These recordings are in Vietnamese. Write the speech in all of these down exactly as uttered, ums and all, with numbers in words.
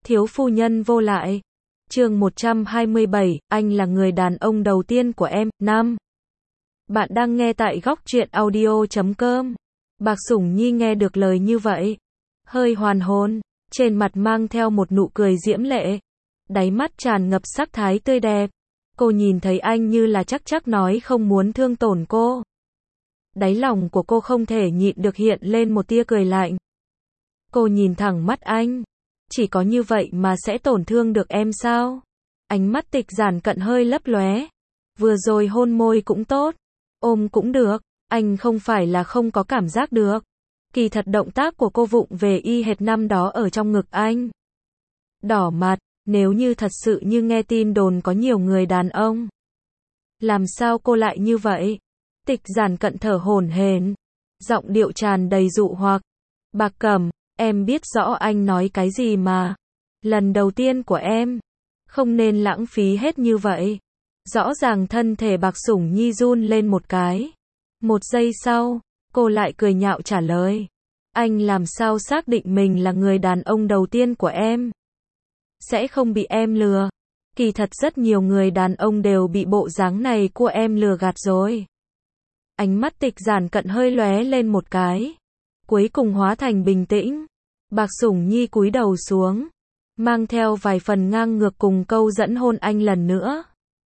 Thiếu phu nhân vô lại. Chương một trăm hai mươi bảy, anh là người đàn ông đầu tiên của em. Năm. Bạn đang nghe tại góc truyện audio chấm com. Bạc Sủng Nhi nghe được lời như vậy, hơi hoàn hồn, trên mặt mang theo một nụ cười diễm lệ, đáy mắt tràn ngập sắc thái tươi đẹp. Cô nhìn thấy anh như là chắc chắc nói không muốn thương tổn cô. Đáy lòng của cô không thể nhịn được hiện lên một tia cười lạnh. Cô nhìn thẳng mắt anh. Chỉ có như vậy mà sẽ tổn thương được em sao? Ánh mắt Tịch Giản Cận hơi lấp lóe. Vừa rồi hôn môi cũng tốt, ôm cũng được, anh không phải là không có cảm giác được. Kỳ thật động tác của cô vụng về y hệt năm đó ở trong ngực anh. Đỏ mặt, nếu như thật sự như nghe tin đồn có nhiều người đàn ông. Làm sao cô lại như vậy? Tịch Giản Cận thở hổn hển, giọng điệu tràn đầy dụ hoặc. Bạc Cẩm, em biết rõ anh nói cái gì mà. Lần đầu tiên của em, không nên lãng phí hết như vậy. Rõ ràng thân thể Bạc Sủng Nhi run lên một cái. Một giây sau, cô lại cười nhạo trả lời. Anh làm sao xác định mình là người đàn ông đầu tiên của em? Sẽ không bị em lừa. Kỳ thật rất nhiều người đàn ông đều bị bộ dáng này của em lừa gạt rồi. Ánh mắt Tịch Giản Cận hơi lóe lên một cái, cuối cùng hóa thành bình tĩnh. Bạc Sủng Nhi cúi đầu xuống, mang theo vài phần ngang ngược cùng câu dẫn hôn anh lần nữa.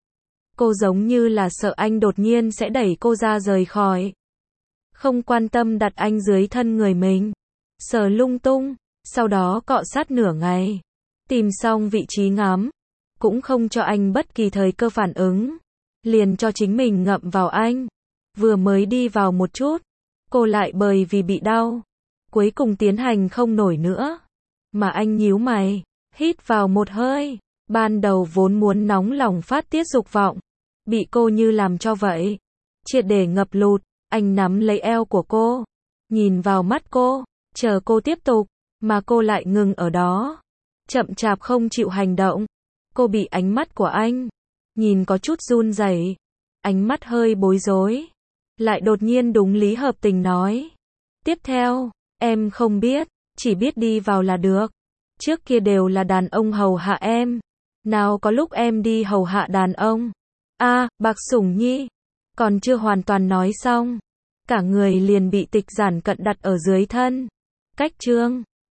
Cô giống như là sợ anh đột nhiên sẽ đẩy cô ra rời khỏi. Không quan tâm đặt anh dưới thân người mình. Sờ lung tung, sau đó cọ sát nửa ngày. Tìm xong vị trí ngắm, cũng không cho anh bất kỳ thời cơ phản ứng. Liền cho chính mình ngậm vào anh. Vừa mới đi vào một chút, cô lại bởi vì bị đau, cuối cùng tiến hành không nổi nữa. Mà anh nhíu mày, hít vào một hơi. Ban đầu vốn muốn nóng lòng phát tiết dục vọng, bị cô như làm cho vậy, triệt để ngập lụt. Anh nắm lấy eo của cô, nhìn vào mắt cô, chờ cô tiếp tục, mà cô lại ngừng ở đó, chậm chạp không chịu hành động. Cô bị ánh mắt của anh nhìn có chút run rẩy, ánh mắt hơi bối rối, lại đột nhiên đúng lý hợp tình nói. Tiếp theo, em không biết, chỉ biết đi vào là được. Trước kia đều là đàn ông hầu hạ em, nào có lúc em đi hầu hạ đàn ông. A, à, Bạc Sủng Nhi, còn chưa hoàn toàn nói xong, cả người liền bị Tịch Giản Cận đặt ở dưới thân. Cách chương